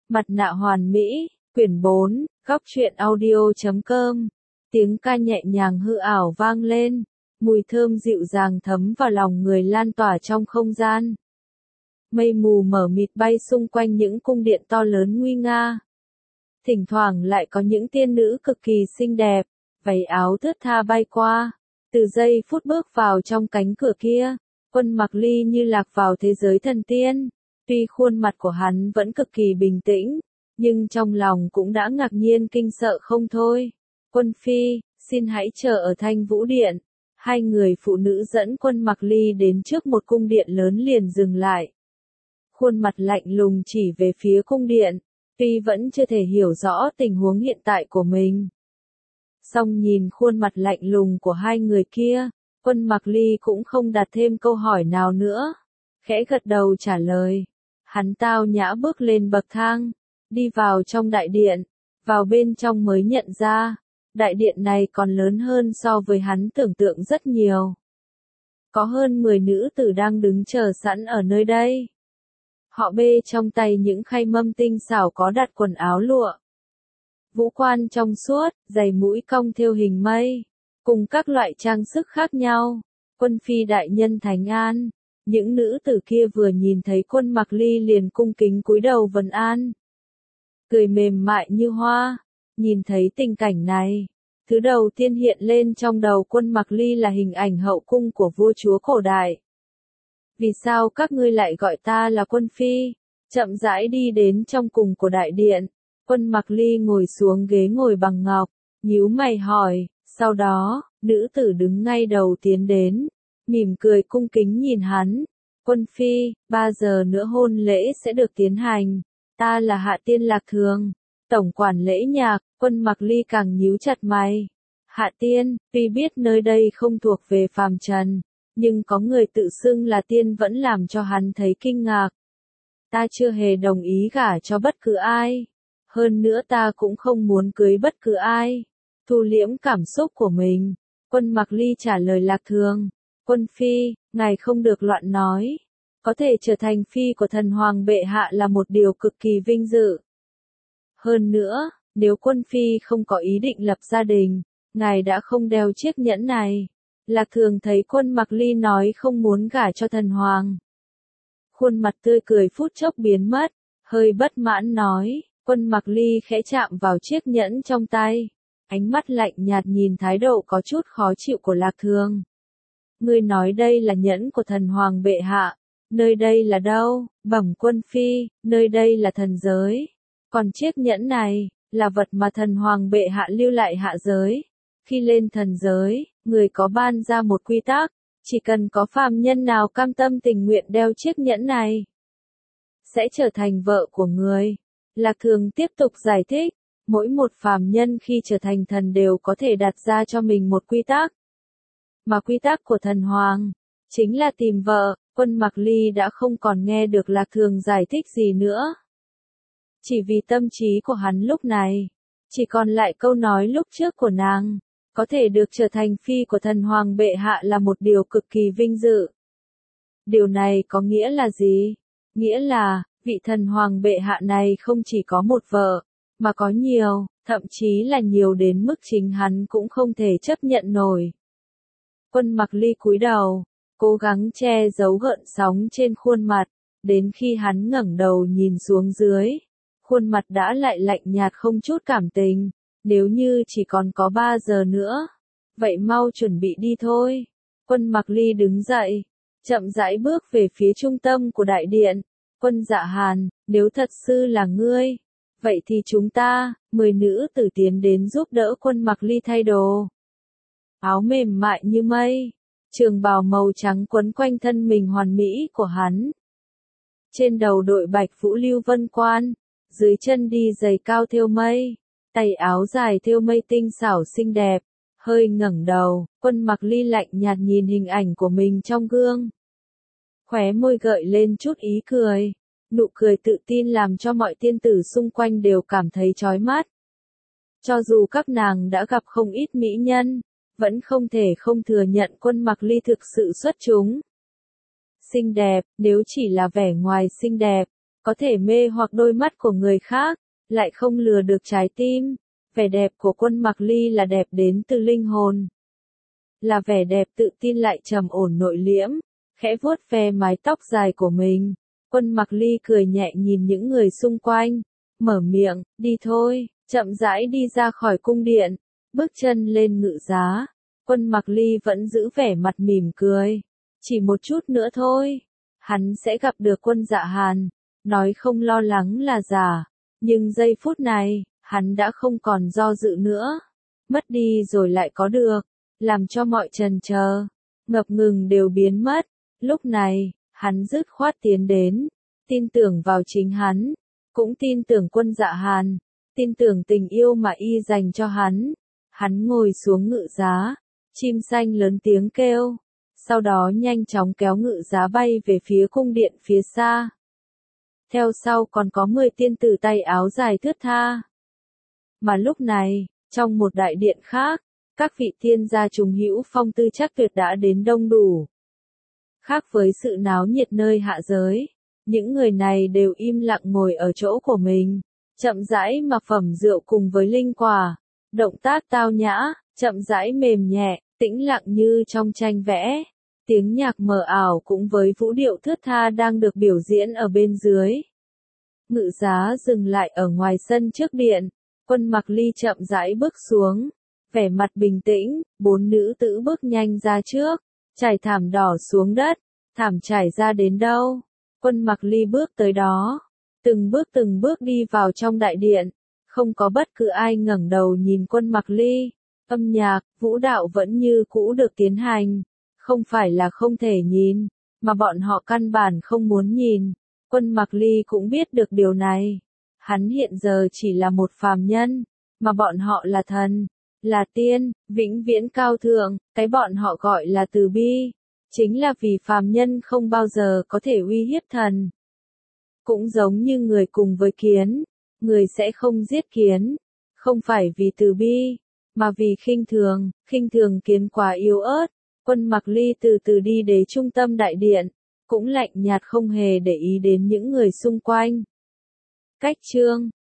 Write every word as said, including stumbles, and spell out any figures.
Mặt nạ hoàn mỹ, quyển bốn, góc truyện audio chấm com. Tiếng ca nhẹ nhàng hư ảo vang lên, mùi thơm dịu dàng thấm vào lòng người lan tỏa trong không gian. Mây mù mờ mịt bay xung quanh những cung điện to lớn nguy nga. Thỉnh thoảng lại có những tiên nữ cực kỳ xinh đẹp, váy áo thướt tha bay qua. Từ giây phút bước vào trong cánh cửa kia, Quân Mặc Ly như lạc vào thế giới thần tiên. Tuy khuôn mặt của hắn vẫn cực kỳ bình tĩnh, nhưng trong lòng cũng đã ngạc nhiên kinh sợ không thôi. Quân Phi, xin hãy chờ ở Thanh Vũ Điện. Hai người phụ nữ dẫn Quân Mặc Ly đến trước một cung điện lớn liền dừng lại. Khuôn mặt lạnh lùng chỉ về phía cung điện, tuy vẫn chưa thể hiểu rõ tình huống hiện tại của mình. Song nhìn khuôn mặt lạnh lùng của hai người kia, Quân Mặc Ly cũng không đặt thêm câu hỏi nào nữa. Khẽ gật đầu trả lời. Hắn tao nhã bước lên bậc thang, đi vào trong đại điện, vào bên trong mới nhận ra, đại điện này còn lớn hơn so với hắn tưởng tượng rất nhiều. Có hơn mười nữ tử đang đứng chờ sẵn ở nơi đây. Họ bê trong tay những khay mâm tinh xảo có đặt quần áo lụa. Vũ quan trong suốt, giày mũi cong thêu hình mây, cùng các loại trang sức khác nhau. Quân Phi đại nhân thánh an. Những nữ tử kia vừa nhìn thấy Quân Mặc Ly liền cung kính cúi đầu vân an. Cười mềm mại như hoa. Nhìn thấy tình cảnh này, thứ đầu tiên hiện lên trong đầu Quân Mặc Ly là hình ảnh hậu cung của vua chúa cổ đại. Vì sao các ngươi lại gọi ta là Quân Phi? Chậm rãi đi đến trong cùng của đại điện. Quân Mặc Ly ngồi xuống ghế ngồi bằng ngọc, nhíu mày hỏi. Sau đó, nữ tử đứng ngay đầu tiến đến, mỉm cười cung kính nhìn hắn. Quân Phi, ba giờ nữa hôn lễ sẽ được tiến hành. Ta là Hạ Tiên Lạc Thường, tổng quản lễ nhạc. Quân Mặc Ly càng nhíu chặt mày. Hạ Tiên, tuy biết nơi đây không thuộc về phàm trần, nhưng có người tự xưng là tiên vẫn làm cho hắn thấy kinh ngạc. Ta chưa hề đồng ý gả cho bất cứ ai. Hơn nữa ta cũng không muốn cưới bất cứ ai. Thu liễm cảm xúc của mình, Quân Mặc Ly trả lời Lạc Thường. Quân Phi, ngài không được loạn nói. Có thể trở thành phi của thần hoàng bệ hạ là một điều cực kỳ vinh dự. Hơn nữa, nếu Quân Phi không có ý định lập gia đình, ngài đã không đeo chiếc nhẫn này. Lạc Thường thấy Quân Mặc Ly nói không muốn gả cho thần hoàng. Khuôn mặt tươi cười phút chốc biến mất, hơi bất mãn nói. Quân Mặc Ly khẽ chạm vào chiếc nhẫn trong tay. Ánh mắt lạnh nhạt nhìn thái độ có chút khó chịu của Lạc Thường. Ngươi nói đây là nhẫn của thần hoàng bệ hạ. Nơi đây là đâu? Bẩm Quân Phi, nơi đây là thần giới. Còn chiếc nhẫn này, là vật mà thần hoàng bệ hạ lưu lại hạ giới. Khi lên thần giới, người có ban ra một quy tắc. Chỉ cần có phàm nhân nào cam tâm tình nguyện đeo chiếc nhẫn này, sẽ trở thành vợ của người. Lạc Thường tiếp tục giải thích. Mỗi một phàm nhân khi trở thành thần đều có thể đặt ra cho mình một quy tắc. Mà quy tắc của thần hoàng, chính là tìm vợ. Quân Mặc Ly đã không còn nghe được Lạc Thường giải thích gì nữa. Chỉ vì tâm trí của hắn lúc này, chỉ còn lại câu nói lúc trước của nàng. Có thể được trở thành phi của thần hoàng bệ hạ là một điều cực kỳ vinh dự. Điều này có nghĩa là gì? Nghĩa là, vị thần hoàng bệ hạ này không chỉ có một vợ, mà có nhiều, thậm chí là nhiều đến mức chính hắn cũng không thể chấp nhận nổi. Quân Mặc Ly cúi đầu, cố gắng che giấu gợn sóng trên khuôn mặt, đến khi hắn ngẩng đầu nhìn xuống dưới, khuôn mặt đã lại lạnh nhạt không chút cảm tình. Nếu như chỉ còn có ba giờ nữa, vậy mau chuẩn bị đi thôi. Quân Mặc Ly đứng dậy, chậm rãi bước về phía trung tâm của đại điện. Quân Dạ Hàn, nếu thật sự là ngươi, vậy thì chúng ta, mười nữ tử tiến đến giúp đỡ Quân Mặc Ly thay đồ. Áo mềm mại như mây, trường bào màu trắng quấn quanh thân mình hoàn mỹ của hắn. Trên đầu đội bạch vũ lưu vân quan, dưới chân đi giày cao thêu mây, tay áo dài thêu mây tinh xảo xinh đẹp. Hơi ngẩng đầu, Quân Mặc Ly lạnh nhạt nhìn hình ảnh của mình trong gương. Khóe môi gợi lên chút ý cười. Nụ cười tự tin làm cho mọi tiên tử xung quanh đều cảm thấy chói mắt. Cho dù các nàng đã gặp không ít mỹ nhân, vẫn không thể không thừa nhận Quân Mặc Ly thực sự xuất chúng. Xinh đẹp, nếu chỉ là vẻ ngoài xinh đẹp, có thể mê hoặc đôi mắt của người khác, lại không lừa được trái tim. Vẻ đẹp của Quân Mặc Ly là đẹp đến từ linh hồn. Là vẻ đẹp tự tin lại trầm ổn nội liễm, khẽ vuốt ve mái tóc dài của mình. Quân Mặc Ly cười nhẹ nhìn những người xung quanh, mở miệng, đi thôi, chậm rãi đi ra khỏi cung điện, bước chân lên ngự giá. Quân Mặc Ly vẫn giữ vẻ mặt mỉm cười, chỉ một chút nữa thôi, hắn sẽ gặp được Quân Dạ Hàn, nói không lo lắng là giả, nhưng giây phút này, hắn đã không còn do dự nữa, mất đi rồi lại có được, làm cho mọi trần chờ, ngập ngừng đều biến mất, lúc này, hắn dứt khoát tiến đến, tin tưởng vào chính hắn, cũng tin tưởng Quân Dạ Hàn, tin tưởng tình yêu mà y dành cho hắn. Hắn ngồi xuống ngự giá, chim xanh lớn tiếng kêu, sau đó nhanh chóng kéo ngự giá bay về phía cung điện phía xa. Theo sau còn có mười tiên tử tay áo dài thướt tha. Mà lúc này, trong một đại điện khác, các vị tiên gia trùng hữu phong tư chắc tuyệt đã đến đông đủ. Khác với sự náo nhiệt nơi hạ giới, những người này đều im lặng ngồi ở chỗ của mình, chậm rãi mà phẩm rượu cùng với linh quả, động tác tao nhã, chậm rãi mềm nhẹ, tĩnh lặng như trong tranh vẽ. Tiếng nhạc mờ ảo cũng với vũ điệu thướt tha đang được biểu diễn ở bên dưới. Ngự giá dừng lại ở ngoài sân trước điện, Quân Mặc Ly chậm rãi bước xuống, vẻ mặt bình tĩnh, bốn nữ tử bước nhanh ra trước, trải thảm đỏ xuống đất, thảm trải ra đến đâu, Quân Mặc Ly bước tới đó, từng bước từng bước đi vào trong đại điện, không có bất cứ ai ngẩng đầu nhìn Quân Mặc Ly, âm nhạc, vũ đạo vẫn như cũ được tiến hành, không phải là không thể nhìn, mà bọn họ căn bản không muốn nhìn, Quân Mặc Ly cũng biết được điều này, hắn hiện giờ chỉ là một phàm nhân, mà bọn họ là thần, là tiên, vĩnh viễn cao thượng, cái bọn họ gọi là từ bi, chính là vì phàm nhân không bao giờ có thể uy hiếp thần. Cũng giống như người cùng với kiến, người sẽ không giết kiến, không phải vì từ bi, mà vì khinh thường, khinh thường kiến quá yếu ớt. Quân Mặc Ly từ từ đi đến trung tâm đại điện, cũng lạnh nhạt không hề để ý đến những người xung quanh. Cách chương